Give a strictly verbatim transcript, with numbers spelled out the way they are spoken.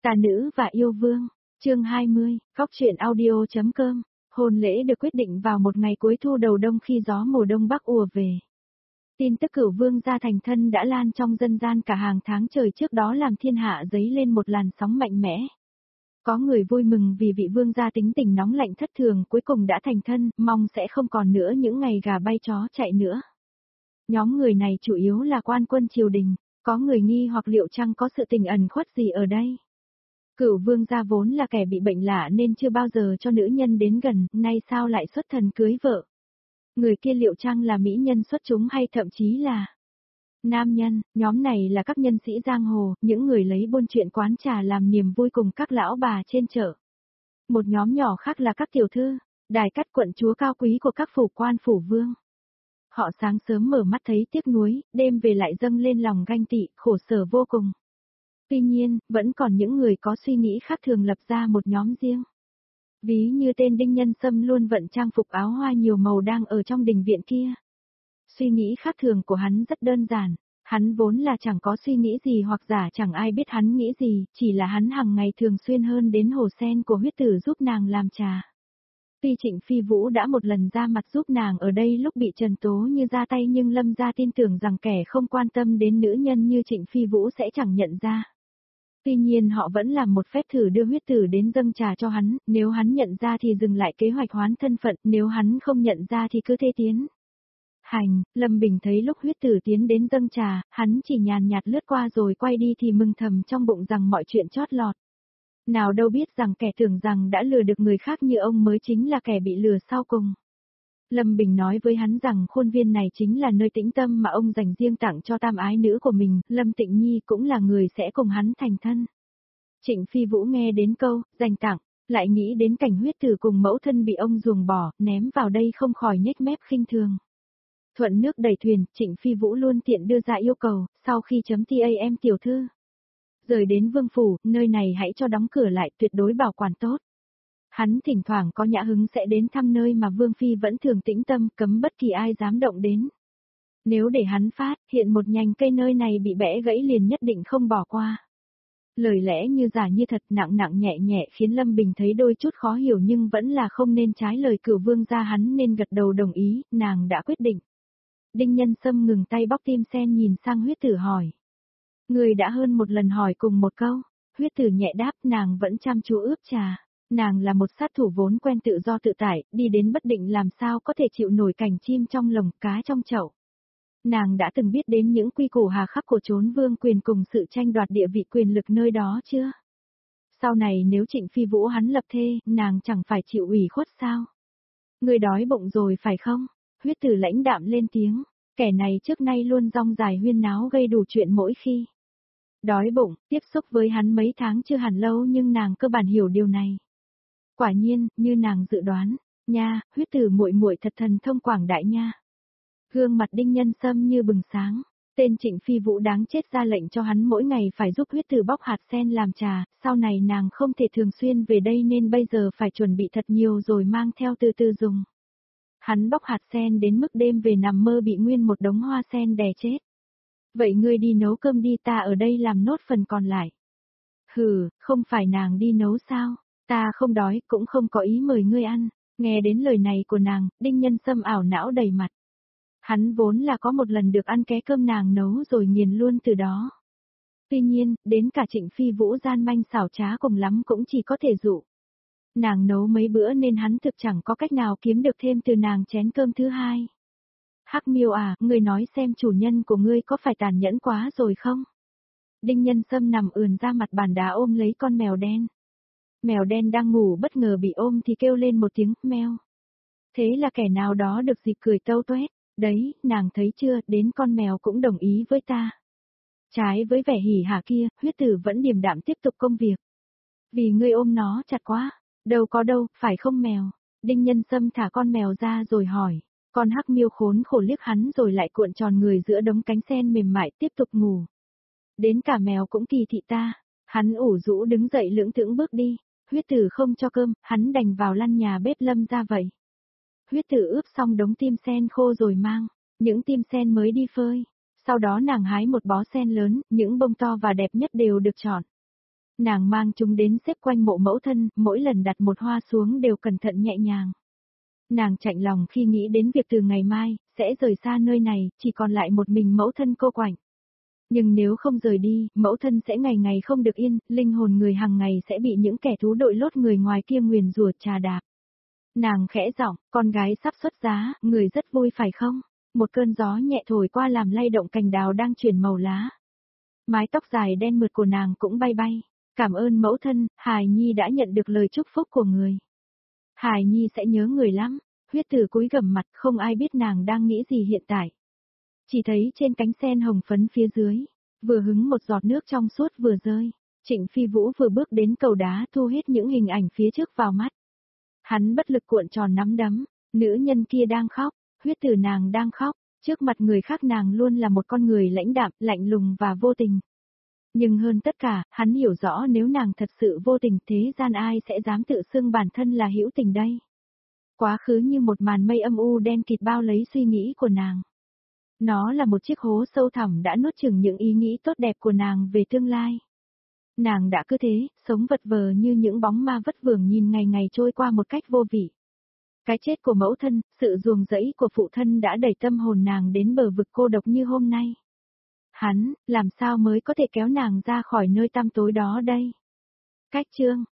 Tà nữ và yêu vương, chương hai mươi, góc truyện audio.com, hôn lễ được quyết định vào một ngày cuối thu đầu đông khi gió mùa đông bắc ùa về. Tin tức cửu vương gia thành thân đã lan trong dân gian cả hàng tháng trời trước đó làm thiên hạ dấy lên một làn sóng mạnh mẽ. Có người vui mừng vì vị vương gia tính tình nóng lạnh thất thường cuối cùng đã thành thân, mong sẽ không còn nữa những ngày gà bay chó chạy nữa. Nhóm người này chủ yếu là quan quân triều đình, có người nghi hoặc liệu chăng có sự tình ẩn khuất gì ở đây. Cửu vương gia vốn là kẻ bị bệnh lạ nên chưa bao giờ cho nữ nhân đến gần, nay sao lại xuất thần cưới vợ. Người kia liệu chăng là mỹ nhân xuất chúng hay thậm chí là nam nhân, nhóm này là các nhân sĩ giang hồ, những người lấy buôn chuyện quán trà làm niềm vui cùng các lão bà trên chợ. Một nhóm nhỏ khác là các tiểu thư, đài cắt quận chúa cao quý của các phủ quan phủ vương. Họ sáng sớm mở mắt thấy tiếc nuối, đêm về lại dâng lên lòng ganh tị, khổ sở vô cùng. Tuy nhiên, vẫn còn những người có suy nghĩ khác thường lập ra một nhóm riêng. Ví như tên Đinh Nhân Sâm luôn vận trang phục áo hoa nhiều màu đang ở trong đình viện kia. Suy nghĩ khác thường của hắn rất đơn giản, hắn vốn là chẳng có suy nghĩ gì hoặc giả chẳng ai biết hắn nghĩ gì, chỉ là hắn hàng ngày thường xuyên hơn đến hồ sen của huyết tử giúp nàng làm trà. Tuy Trịnh Phi Vũ đã một lần ra mặt giúp nàng ở đây lúc bị Trần Tố Như ra tay nhưng Lâm gia tin tưởng rằng kẻ không quan tâm đến nữ nhân như Trịnh Phi Vũ sẽ chẳng nhận ra. Tuy nhiên họ vẫn làm một phép thử đưa huyết tử đến dâng trà cho hắn, nếu hắn nhận ra thì dừng lại kế hoạch hoán thân phận, nếu hắn không nhận ra thì cứ thế tiến. Hành, Lâm Bình thấy lúc huyết tử tiến đến dâng trà, hắn chỉ nhàn nhạt lướt qua rồi quay đi thì mừng thầm trong bụng rằng mọi chuyện chót lọt. Nào đâu biết rằng kẻ tưởng rằng đã lừa được người khác như ông mới chính là kẻ bị lừa sau cùng. Lâm Bình nói với hắn rằng khuôn viên này chính là nơi tĩnh tâm mà ông dành riêng tặng cho tam ái nữ của mình, Lâm Tịnh Nhi cũng là người sẽ cùng hắn thành thân. Trịnh Phi Vũ nghe đến câu, dành tặng, lại nghĩ đến cảnh huyết tử cùng mẫu thân bị ông ruồng bỏ, ném vào đây không khỏi nhếch mép khinh thường. Thuận nước đẩy thuyền, Trịnh Phi Vũ luôn tiện đưa ra yêu cầu, sau khi chấm tam tiểu thư. Rời đến vương phủ, nơi này hãy cho đóng cửa lại, tuyệt đối bảo quản tốt. Hắn thỉnh thoảng có nhã hứng sẽ đến thăm nơi mà Vương Phi vẫn thường tĩnh tâm, cấm bất kỳ ai dám động đến. Nếu để hắn phát, hiện một nhành cây nơi này bị bẽ gãy liền nhất định không bỏ qua. Lời lẽ như giả như thật, nặng nặng nhẹ nhẹ khiến Lâm Bình thấy đôi chút khó hiểu nhưng vẫn là không nên trái lời cửu vương gia, hắn nên gật đầu đồng ý, nàng đã quyết định. Đinh Nhân Sâm ngừng tay bóc tim sen nhìn sang huyết tử hỏi. Người đã hơn một lần hỏi cùng một câu, huyết tử nhẹ đáp, nàng vẫn chăm chú ướp trà. Nàng là một sát thủ vốn quen tự do tự tại, đi đến bất định làm sao có thể chịu nổi cảnh chim trong lồng, cá trong chậu. Nàng đã từng biết đến những quy củ hà khắc của chốn vương quyền cùng sự tranh đoạt địa vị quyền lực nơi đó chưa? Sau này nếu Trịnh Phi Vũ hắn lập thê, nàng chẳng phải chịu ủy khuất sao? Người đói bụng rồi phải không? Huyết tử lãnh đạm lên tiếng, kẻ này trước nay luôn rong dài huyên náo gây đủ chuyện mỗi khi. Đói bụng, tiếp xúc với hắn mấy tháng chưa hẳn lâu nhưng nàng cơ bản hiểu điều này. Quả nhiên, như nàng dự đoán, nha, huyết tử muội muội thật thần thông quảng đại nha. Gương mặt Đinh Nhân Sâm như bừng sáng, tên Trịnh Phi Vũ đáng chết ra lệnh cho hắn mỗi ngày phải giúp huyết tử bóc hạt sen làm trà, sau này nàng không thể thường xuyên về đây nên bây giờ phải chuẩn bị thật nhiều rồi mang theo từ từ dùng. Hắn bóc hạt sen đến mức đêm về nằm mơ bị nguyên một đống hoa sen đè chết. Vậy ngươi đi nấu cơm đi, ta ở đây làm nốt phần còn lại. Hừ, không phải nàng đi nấu sao? Ta không đói, cũng không có ý mời ngươi ăn. Nghe đến lời này của nàng, Đinh Nhân Sâm ảo não đầy mặt. Hắn vốn là có một lần được ăn ké cơm nàng nấu rồi nghiền luôn từ đó. Tuy nhiên, đến cả Trịnh Phi Vũ gian manh xảo trá cùng lắm cũng chỉ có thể dụ. Nàng nấu mấy bữa nên hắn thực chẳng có cách nào kiếm được thêm từ nàng chén cơm thứ hai. Hắc Miêu à, ngươi nói xem chủ nhân của ngươi có phải tàn nhẫn quá rồi không? Đinh Nhân Sâm nằm ườn ra mặt bàn đá ôm lấy con mèo đen. Mèo đen đang ngủ bất ngờ bị ôm thì kêu lên một tiếng meo. Thế là kẻ nào đó được dịp cười tâu tuét, đấy, nàng thấy chưa, đến con mèo cũng đồng ý với ta. Trái với vẻ hỉ hả kia, huyết tử vẫn điềm đạm tiếp tục công việc. Vì ngươi ôm nó chặt quá, đâu có đâu, phải không mèo? Đinh Nhân Sâm thả con mèo ra rồi hỏi, con Hắc Miêu khốn khổ liếc hắn rồi lại cuộn tròn người giữa đống cánh sen mềm mại tiếp tục ngủ. Đến cả mèo cũng kỳ thị ta, hắn ủ rũ đứng dậy lưỡng thững bước đi. Huyết tử không cho cơm, hắn đành vào lăn nhà bếp Lâm ra vậy. Huyết tử ướp xong đống tim sen khô rồi mang, những tim sen mới đi phơi. Sau đó nàng hái một bó sen lớn, những bông to và đẹp nhất đều được chọn. Nàng mang chúng đến xếp quanh mộ mẫu thân, mỗi lần đặt một hoa xuống đều cẩn thận nhẹ nhàng. Nàng chạnh lòng khi nghĩ đến việc từ ngày mai, sẽ rời xa nơi này, chỉ còn lại một mình mẫu thân cô quạnh. Nhưng nếu không rời đi, mẫu thân sẽ ngày ngày không được yên, linh hồn người hàng ngày sẽ bị những kẻ thú đội lốt người ngoài kia nguyền rủa trà đạp. Nàng khẽ giọng, con gái sắp xuất giá, người rất vui phải không? Một cơn gió nhẹ thổi qua làm lay động cành đào đang chuyển màu lá. Mái tóc dài đen mượt của nàng cũng bay bay. Cảm ơn mẫu thân, Hài Nhi đã nhận được lời chúc phúc của người. Hài Nhi sẽ nhớ người lắm. Huyết Tử cúi gằm mặt, không ai biết nàng đang nghĩ gì hiện tại. Chỉ thấy trên cánh sen hồng phấn phía dưới, vừa hứng một giọt nước trong suốt vừa rơi. Trịnh Phi Vũ vừa bước đến cầu đá thu hết những hình ảnh phía trước vào mắt. Hắn bất lực cuộn tròn nắm đấm, nữ nhân kia đang khóc, Huyết Tử nàng đang khóc, trước mặt người khác nàng luôn là một con người lãnh đạm, lạnh lùng và vô tình. Nhưng hơn tất cả, hắn hiểu rõ nếu nàng thật sự vô tình thế gian ai sẽ dám tự xưng bản thân là hữu tình đây. Quá khứ như một màn mây âm u đen kịt bao lấy suy nghĩ của nàng. Nó là một chiếc hố sâu thẳm đã nuốt chửng những ý nghĩ tốt đẹp của nàng về tương lai. Nàng đã cứ thế, sống vật vờ như những bóng ma vất vưởng nhìn ngày ngày trôi qua một cách vô vị. Cái chết của mẫu thân, sự ruồng rẫy của phụ thân đã đẩy tâm hồn nàng đến bờ vực cô độc như hôm nay. Hắn, làm sao mới có thể kéo nàng ra khỏi nơi tăm tối đó đây? Cách chương